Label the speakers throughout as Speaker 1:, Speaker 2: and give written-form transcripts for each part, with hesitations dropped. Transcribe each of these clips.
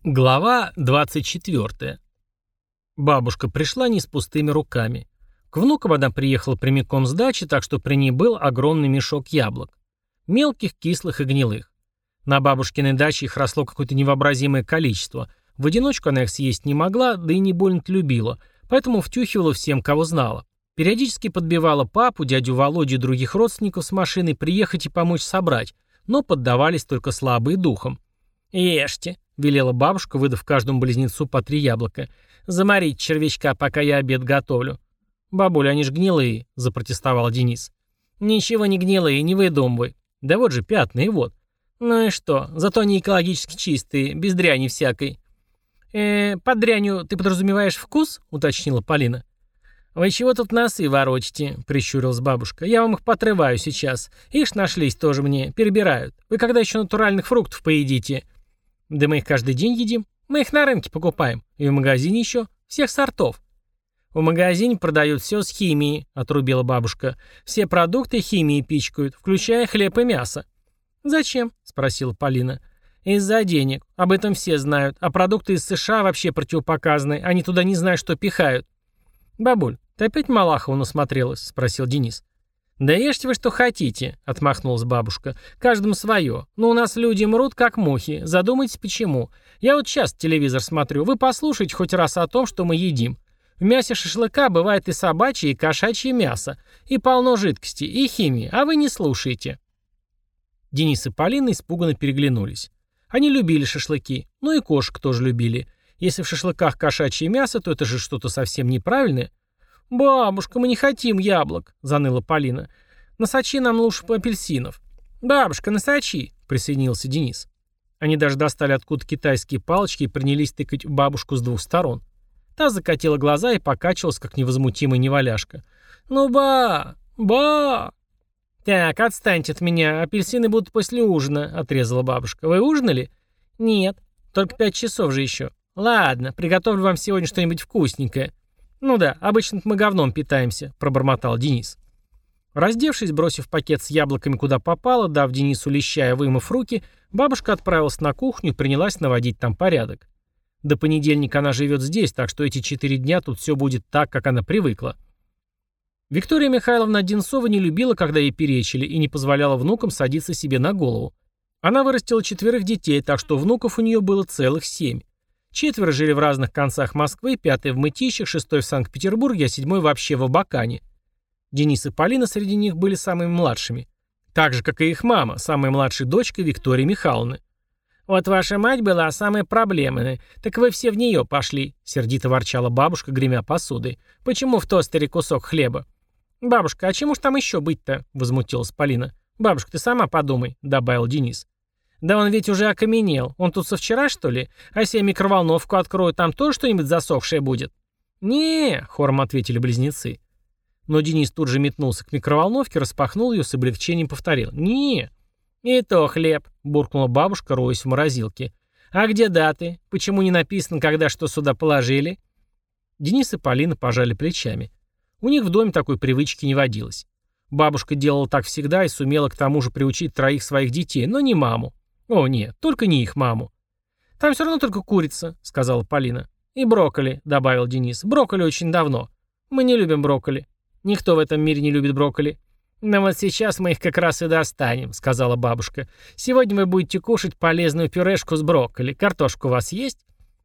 Speaker 1: Глава 24. Бабушка пришла не с пустыми руками. К внукам она приехала прямиком с дачи, так что при ней был огромный мешок яблок. Мелких, кислых и гнилых. На бабушкиной даче их росло какое-то невообразимое количество. В одиночку она их съесть не могла, да и не больно-то любила, поэтому втюхивала всем, кого знала. Периодически подбивала папу, дядю Володю и других родственников с машиной приехать и помочь собрать, но поддавались только слабые духом. «Ешьте», — велела бабушка, выдав каждому близнецу по 3 яблока. «Заморите червячка, пока я обед готовлю». «Бабуля, они ж гнилые», — запротестовал Денис. «Ничего не гнилые, не выдумывай. Да вот же пятна, вот». «Ну и что? Зато они экологически чистые, без дряни всякой». «Под дрянью ты подразумеваешь вкус?» — уточнила Полина. «Вы чего тут носы воротите?» — прищурилась бабушка. «Я вам их поотрываю сейчас. Ишь, нашлись тоже мне, перебирают. Вы когда еще натуральных фруктов поедите?» «Да мы их каждый день едим. Мы их на рынке покупаем. И в магазине еще. Всех сортов». «В магазине продают все с химией», — отрубила бабушка. «Все продукты химией пичкают, включая хлеб и мясо». «Зачем?» — спросила Полина. «Из-за денег. Об этом все знают. А продукты из США вообще противопоказаны. Они туда не знают, что пихают». «Бабуль, ты опять Малахова насмотрелась?» — спросил Денис. «Да ешьте вы что хотите», — отмахнулась бабушка. «Каждому свое. Но у нас люди мрут, как мухи. Задумайтесь, почему. Я вот сейчас телевизор смотрю. Вы послушайте хоть раз о том, что мы едим. В мясе шашлыка бывает и собачье, и кошачье мясо. И полно жидкости, и химии. А вы не слушаете». Денис и Полина испуганно переглянулись. Они любили шашлыки. Ну и кошек тоже любили. Если в шашлыках кошачье мясо, то это же что-то совсем неправильное. «Бабушка, мы не хотим яблок», — заныла Полина. «Насочи нам лучше апельсинов». «Бабушка, насочи», — присоединился Денис. Они даже достали откуда китайские палочки и принялись тыкать в бабушку с 2 сторон. Та закатила глаза и покачивалась, как невозмутимая неваляшка. «Ну, ба!» «Так, отстаньте от меня, апельсины будут после ужина», — отрезала бабушка. «Вы ужинали?» «Нет, только 5 часов же еще». «Ладно, приготовлю вам сегодня что-нибудь вкусненькое». «Ну да, обычно мы говном питаемся», — пробормотал Денис. Раздевшись, бросив пакет с яблоками куда попало, дав Денису леща и вымыв руки, бабушка отправилась на кухню и принялась наводить там порядок. До понедельника она живет здесь, так что эти 4 дня тут все будет так, как она привыкла. Виктория Михайловна Одинцова не любила, когда ей перечили, и не позволяла внукам садиться себе на голову. Она вырастила 4 детей, так что внуков у нее было целых 7. 4 жили в разных концах Москвы, 5 в Мытищах, 6 в Санкт-Петербурге, а 7 вообще в Абакане. Денис и Полина среди них были самыми младшими. Так же, как и их мама, самая младшая дочка Виктории Михайловны. «Вот ваша мать была самая проблемная, так вы все в нее пошли», — сердито ворчала бабушка, гремя посудой. «Почему в тостере кусок хлеба?» «Бабушка, а чему ж там еще быть-то?» — возмутилась Полина. «Бабушка, ты сама подумай», — добавил Денис. «Да он ведь уже окаменел. Он тут со вчера, что ли? А если я микроволновку открою, там тоже что-нибудь засохшее будет?» «Не», — хором ответили близнецы. Но Денис тут же метнулся к микроволновке, распахнул ее, с облегчением повторил. «Не». «И то хлеб», — буркнула бабушка, роясь в морозилке. «А где даты? Почему не написано, когда что сюда положили?» Денис и Полина пожали плечами. У них в доме такой привычки не водилось. Бабушка делала так всегда и сумела к тому же приучить 3 своих детей, но не маму. «О, нет, только не их маму». «Там все равно только курица», — сказала Полина. «И брокколи», — добавил Денис. «Брокколи очень давно. Мы не любим брокколи. Никто в этом мире не любит брокколи». «Но вот сейчас мы их как раз и достанем», — сказала бабушка. «Сегодня вы будете кушать полезную пюрешку с брокколи. Картошка у вас есть?»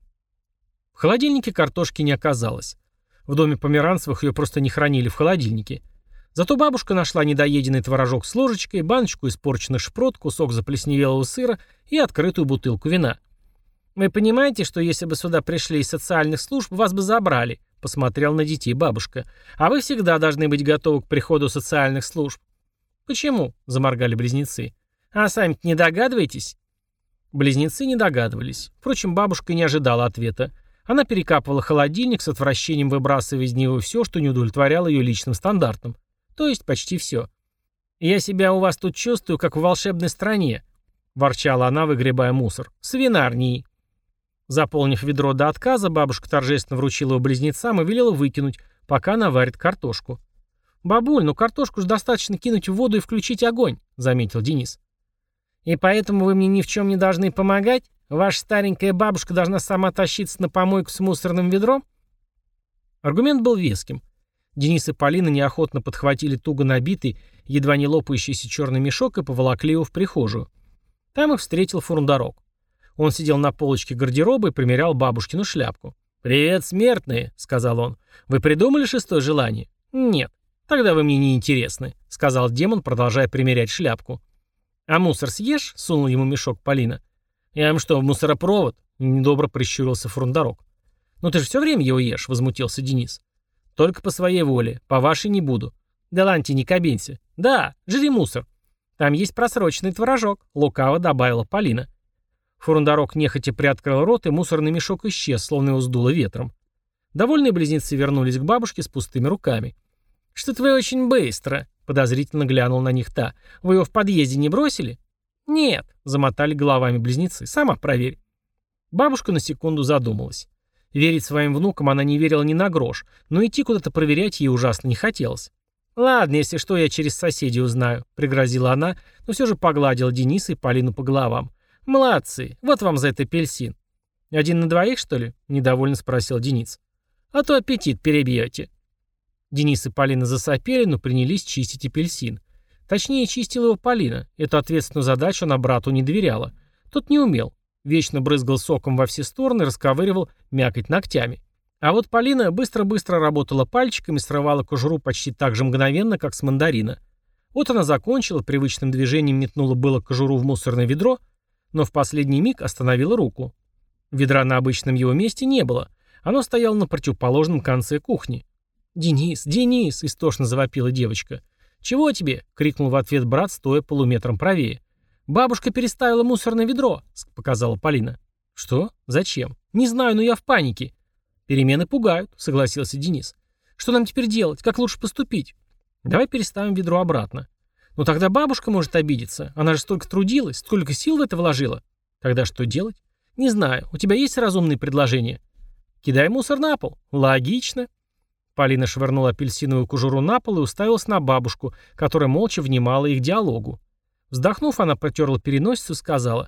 Speaker 1: В холодильнике картошки не оказалось. В доме Померанцевых ее просто не хранили в холодильнике. Зато бабушка нашла недоеденный творожок с ложечкой, баночку испорченных шпрот, кусок заплесневелого сыра и открытую бутылку вина. «Вы понимаете, что если бы сюда пришли из социальных служб, вас бы забрали?» — посмотрел на детей бабушка. «А вы всегда должны быть готовы к приходу социальных служб». «Почему?» — заморгали близнецы. «А сами-то не догадываетесь?» Близнецы не догадывались. Впрочем, бабушка не ожидала ответа. Она перекапывала холодильник, с отвращением выбрасывая из него все, что не удовлетворяло ее личным стандартам. То есть почти все. «Я себя у вас тут чувствую, как в волшебной стране», — ворчала она, выгребая мусор. «Свинарнии». Заполнив ведро до отказа, бабушка торжественно вручила его близнецам и велела выкинуть, пока она варит картошку. «Бабуль, ну картошку же достаточно кинуть в воду и включить огонь», — заметил Денис. «И поэтому вы мне ни в чем не должны помогать?» Ваша старенькая бабушка должна сама тащиться на помойку с мусорным ведром? Аргумент был веским. Денис и Полина неохотно подхватили туго набитый, едва не лопающийся черный мешок и поволокли его в прихожую. Там их встретил Фурундарок. Он сидел на полочке гардероба и примерял бабушкину шляпку. «Привет, смертные», — сказал он. «Вы придумали шестое желание?» «Нет». «Тогда вы мне не интересны», — сказал демон, продолжая примерять шляпку. «А мусор съешь?» — сунул ему мешок Полина. «Я вам что, в мусоропровод?» — недобро прищурился Фурундарок. «Ну ты же все время его ешь», — возмутился Денис. «Только по своей воле, по вашей не буду». «Да ладно, не кабинься». «Да, жри мусор». «Там есть просроченный творожок», — лукаво добавила Полина. Фурундарок нехотя приоткрыл рот, и мусорный мешок исчез, словно его сдуло ветром. Довольные близнецы вернулись к бабушке с пустыми руками. «Что-то вы очень быстро», — подозрительно глянул на них та. «Вы его в подъезде не бросили?» «Нет», — замотали головами близнецы. «Сама проверь». Бабушка на секунду задумалась. Верить своим внукам она не верила ни на грош, но идти куда-то проверять ей ужасно не хотелось. «Ладно, если что, я через соседей узнаю», — пригрозила она, но все же погладила Дениса и Полину по головам. «Молодцы, вот вам за это апельсин». «Один на двоих, что ли?» — недовольно спросил Денис. «А то аппетит перебьете». Денис и Полина засопели, но принялись чистить апельсин. Точнее, чистила его Полина. Эту ответственную задачу она брату не доверяла. Тот не умел. Вечно брызгал соком во все стороны и расковыривал мякоть ногтями. А вот Полина быстро-быстро работала пальчиками, срывала кожуру почти так же мгновенно, как с мандарина. Вот она закончила, привычным движением метнула было кожуру в мусорное ведро, но в последний миг остановила руку. Ведра на обычном его месте не было. Оно стояло на противоположном конце кухни. «Денис, Денис!» — истошно завопила девочка. «Чего тебе?» — крикнул в ответ брат, стоя полуметром правее. «Бабушка переставила мусорное ведро», — показала Полина. «Что? Зачем?» «Не знаю, но я в панике». «Перемены пугают», — согласился Денис. «Что нам теперь делать? Как лучше поступить?» «Давай переставим ведро обратно». «Ну тогда бабушка может обидеться. Она же столько трудилась, столько сил в это вложила». «Тогда что делать?» «Не знаю. У тебя есть разумные предложения?» «Кидай мусор на пол». «Логично». Полина швырнула апельсиновую кожуру на пол и уставилась на бабушку, которая молча внимала их диалогу. Вздохнув, она протерла переносицу и сказала: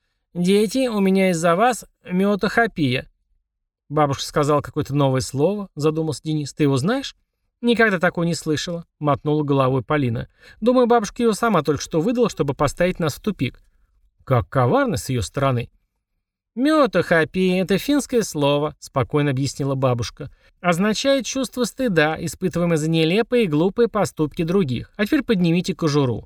Speaker 1: «Дети, у меня из-за вас миотохопия». Бабушка сказала какое-то новое слово, задумался Денис. «Ты его знаешь?» «Никогда такого не слышала», — мотнула головой Полина. «Думаю, бабушка его сама только что выдала, чтобы поставить нас в тупик». «Как коварно с ее стороны». «Мётохопия — это финское слово», — спокойно объяснила бабушка. «Означает чувство стыда, испытываемое за нелепые и глупые поступки других. А теперь поднимите кожуру».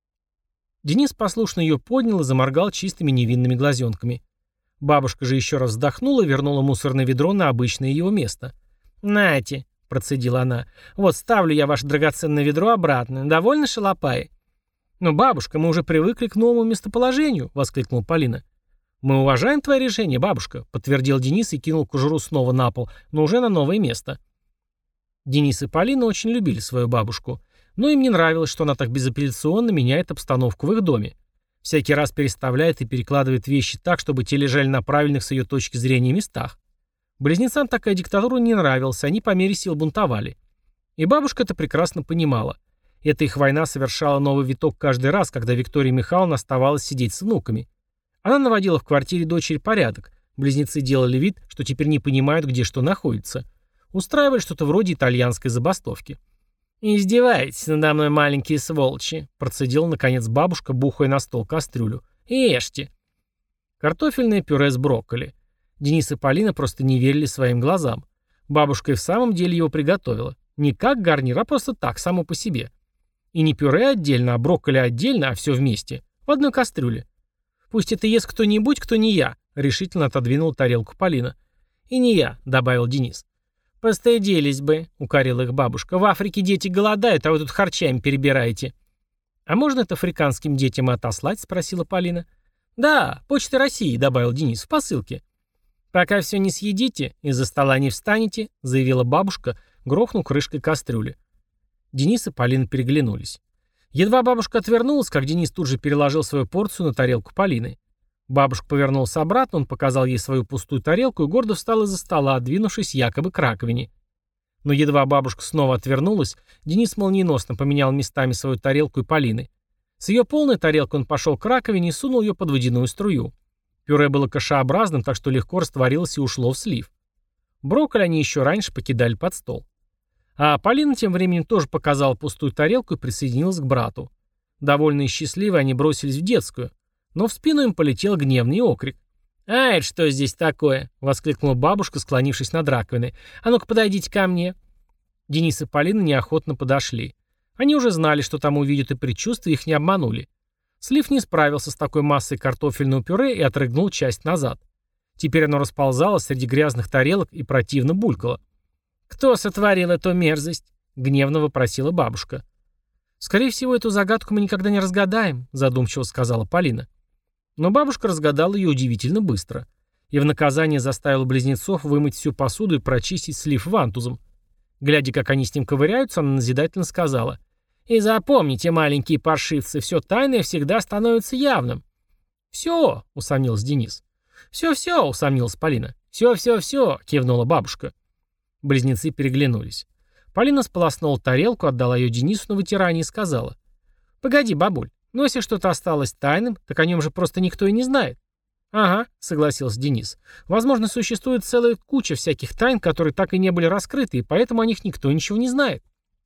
Speaker 1: Денис послушно ее поднял и заморгал чистыми невинными глазенками. Бабушка же еще раз вздохнула и вернула мусорное ведро на обычное его место. «Нате», — процедила она, — «вот ставлю я ваше драгоценное ведро обратно. Довольно, шалопаи?» «Но, бабушка, мы уже привыкли к новому местоположению», — воскликнула Полина. «Мы уважаем твое решение, бабушка», — подтвердил Денис и кинул кожуру снова на пол, но уже на новое место. Денис и Полина очень любили свою бабушку, но им не нравилось, что она так безапелляционно меняет обстановку в их доме. Всякий раз переставляет и перекладывает вещи так, чтобы те лежали на правильных с ее точки зрения местах. Близнецам такая диктатура не нравилась, они по мере сил бунтовали. И бабушка это прекрасно понимала. Эта их война совершала новый виток каждый раз, когда Виктория Михайловна оставалась сидеть с внуками. Она наводила в квартире дочери порядок. Близнецы делали вид, что теперь не понимают, где что находится. Устраивали что-то вроде итальянской забастовки. «Издеваетесь надо мной, маленькие сволочи», — процедила, наконец, бабушка, бухая на стол кастрюлю. «Ешьте». Картофельное пюре с брокколи. Денис и Полина просто не верили своим глазам. Бабушка и в самом деле его приготовила. Не как гарнир, а просто так, само по себе. И не пюре отдельно, а брокколи отдельно, а все вместе. В одной кастрюле. «Пусть это ест кто-нибудь, кто не я», — решительно отодвинула тарелку Полина. «И не я», — добавил Денис. «Постыдились бы», — укорила их бабушка. «В Африке дети голодают, а вы тут харчами перебираете». «А можно это африканским детям и отослать?» — спросила Полина. «Да, Почта России», — добавил Денис, — «в посылке». «Пока все не съедите, из-за стола не встанете», — заявила бабушка, грохнув крышкой кастрюли. Денис и Полина переглянулись. Едва бабушка отвернулась, как Денис тут же переложил свою порцию на тарелку Полины. Бабушка повернулась обратно, он показал ей свою пустую тарелку и гордо встал из-за стола, двинувшись якобы к раковине. Но едва бабушка снова отвернулась, Денис молниеносно поменял местами свою тарелку и Полины. С ее полной тарелкой он пошел к раковине и сунул ее под водяную струю. Пюре было кашеобразным, так что легко растворилось и ушло в слив. Брокколи они еще раньше покидали под стол. А Полина тем временем тоже показала пустую тарелку и присоединилась к брату. Довольные и счастливые они бросились в детскую, но в спину им полетел гневный окрик. «А это что здесь такое?» — воскликнула бабушка, склонившись над раковиной. «А ну-ка подойдите ко мне». Денис и Полина неохотно подошли. Они уже знали, что там увидят, и предчувствия их не обманули. Слив не справился с такой массой картофельного пюре и отрыгнул часть назад. Теперь оно расползалось среди грязных тарелок и противно булькало. «Кто сотворил эту мерзость?» — гневно вопросила бабушка. «Скорее всего, эту загадку мы никогда не разгадаем», — задумчиво сказала Полина. Но бабушка разгадала ее удивительно быстро. И в наказание заставила близнецов вымыть всю посуду и прочистить слив вантузом. Глядя, как они с ним ковыряются, она назидательно сказала: «И запомните, маленькие паршивцы, все тайное всегда становится явным». «Все», — усомнился Денис. «Все-все», — усомнилась Полина. «Все-все-все», — кивнула бабушка. Близнецы переглянулись. Полина сполоснула тарелку, отдала ее Денису на вытирание и сказала: «Погоди, бабуль, но если что-то осталось тайным, так о нем же просто никто и не знает». «Ага», — согласился Денис. «Возможно, существует целая куча всяких тайн, которые так и не были раскрыты, и поэтому о них никто ничего не знает».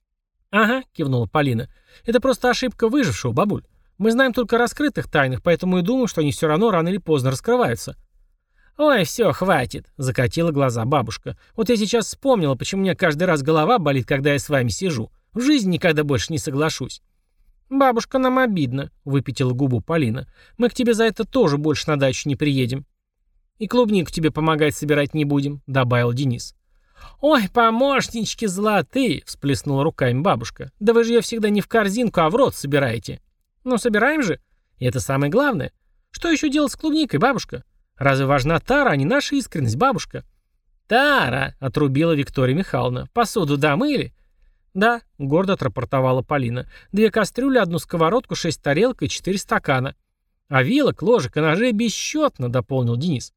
Speaker 1: «Ага», — кивнула Полина. «Это просто ошибка выжившего, бабуль. Мы знаем только о раскрытых тайнах, поэтому и думаем, что они все равно рано или поздно раскрываются». «Ой, все, хватит», — закатила глаза бабушка. «Вот я сейчас вспомнила, почему у меня каждый раз голова болит, когда я с вами сижу. В жизни никогда больше не соглашусь». «Бабушка, нам обидно», — выпятила губу Полина. «Мы к тебе за это тоже больше на дачу не приедем». «И клубнику тебе помогать собирать не будем», — добавил Денис. «Ой, помощнички золотые», — всплеснула руками бабушка. «Да вы же ее всегда не в корзинку, а в рот собираете». «Ну, собираем же. И это самое главное. Что еще делать с клубникой, бабушка? Разве важна тара, а не наша искренность, бабушка?» «Тара», — отрубила Виктория Михайловна. «Посуду домыли?» «Да», — гордо отрапортовала Полина. «2 кастрюли, 1 сковородку, 6 тарелок и 4 стакана». «А вилок, ложек и ножей бесчетно», — дополнил Денис.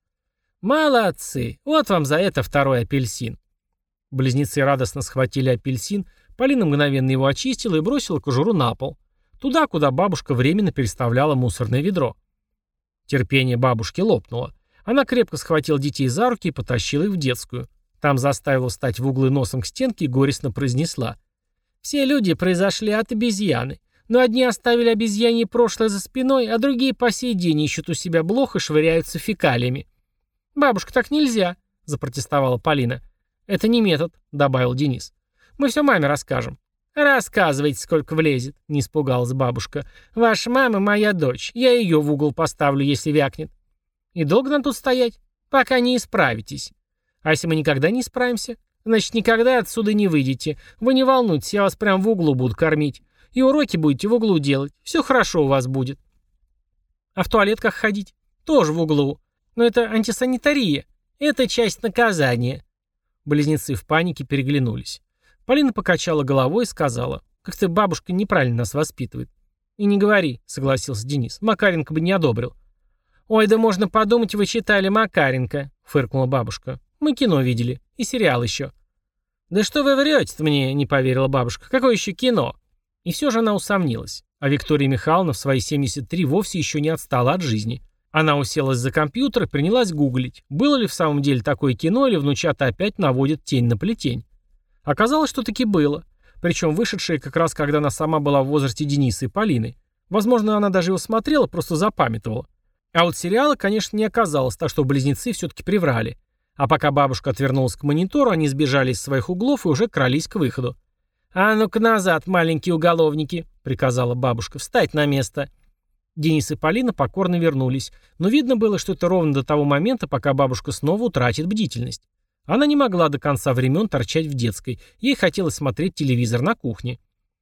Speaker 1: «Молодцы! Вот вам за это 2-й апельсин». Близнецы радостно схватили апельсин, Полина мгновенно его очистила и бросила кожуру на пол. Туда, куда бабушка временно переставляла мусорное ведро. Терпение бабушки лопнуло. Она крепко схватила детей за руки и потащила их в детскую. Там заставила встать в углы носом к стенке и горестно произнесла: «Все люди произошли от обезьяны, но одни оставили обезьянье прошлое за спиной, а другие по сей день ищут у себя блох и швыряются фекалиями». «Бабушка, так нельзя», — запротестовала Полина. «Это не метод», — добавил Денис. «Мы все маме расскажем». «Рассказывайте, сколько влезет», — не испугалась бабушка. «Ваша мама моя дочь. Я ее в угол поставлю, если вякнет». «И долго нам тут стоять? Пока не исправитесь». «А если мы никогда не исправимся? Значит, никогда отсюда не выйдете. Вы не волнуйтесь, я вас прямо в углу буду кормить. И уроки будете в углу делать. Все хорошо у вас будет». «А в туалет как ходить?» «Тоже в углу. Но это антисанитария. Это часть наказания». Близнецы в панике переглянулись. Полина покачала головой и сказала: «Как-то бабушка неправильно нас воспитывает». «И не говори», — согласился Денис. «Макаренко бы не одобрил». «Ой, да можно подумать, вы читали Макаренко», — фыркнула бабушка. «Мы кино видели. И сериал еще». «Да что вы врете-то мне?» — не поверила бабушка. «Какое еще кино?» И все же она усомнилась. А Виктория Михайловна в свои 73 вовсе еще не отстала от жизни. Она уселась за компьютер и принялась гуглить, было ли в самом деле такое кино, или внучата опять наводят тень на плетень. Оказалось, что таки было. Причем вышедшее как раз, когда она сама была в возрасте Дениса и Полины. Возможно, она даже его смотрела, просто запамятовала. А вот сериала, конечно, не оказалось, так что близнецы все-таки приврали. А пока бабушка отвернулась к монитору, они сбежали из своих углов и уже крались к выходу. «А ну-ка назад, маленькие уголовники», — приказала бабушка, — «встать на место». Денис и Полина покорно вернулись, но видно было, что это ровно до того момента, пока бабушка снова утратит бдительность. Она не могла до конца времен торчать в детской, ей хотелось смотреть телевизор на кухне.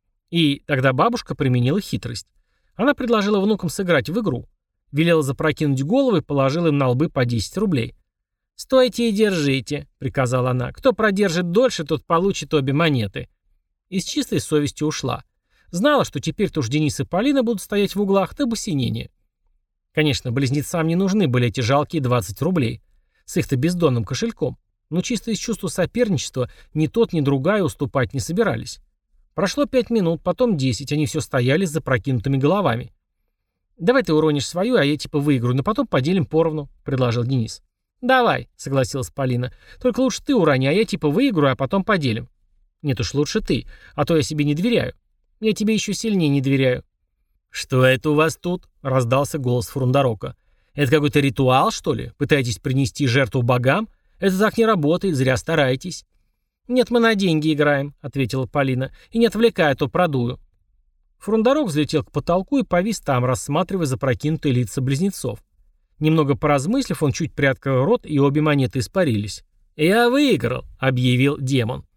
Speaker 1: И тогда бабушка применила хитрость. Она предложила внукам сыграть в игру. Велела запрокинуть головы и положила им на лбы по 10 рублей. «Стойте и держите», — приказала она. «Кто продержит дольше, тот получит обе монеты». И с чистой совестью ушла. Знала, что теперь-то уж Денис и Полина будут стоять в углах до посинения. Конечно, близнецам не нужны были эти жалкие 20 рублей. С их-то бездонным кошельком. Но чисто из чувства соперничества ни тот, ни другая уступать не собирались. Прошло 5 минут, потом 10, они все стояли с запрокинутыми головами. «Давай ты уронишь свою, а я типа выиграю, но потом поделим поровну», — предложил Денис. «Давай», — согласилась Полина. «Только лучше ты урони, а я типа выиграю, а потом поделим». «Нет уж, лучше ты, а то я себе не доверяю». «Я тебе еще сильнее не доверяю». «Что это у вас тут?» — раздался голос Фрундарока. «Это какой-то ритуал, что ли? Пытаетесь принести жертву богам? Это так не работает, зря стараетесь». «Нет, мы на деньги играем», — ответила Полина. «И не отвлекай, а то продую». Фрундарок взлетел к потолку и повис там, рассматривая запрокинутые лица близнецов. Немного поразмыслив, он чуть приоткрыл рот, и обе монеты испарились. «Я выиграл», — объявил демон.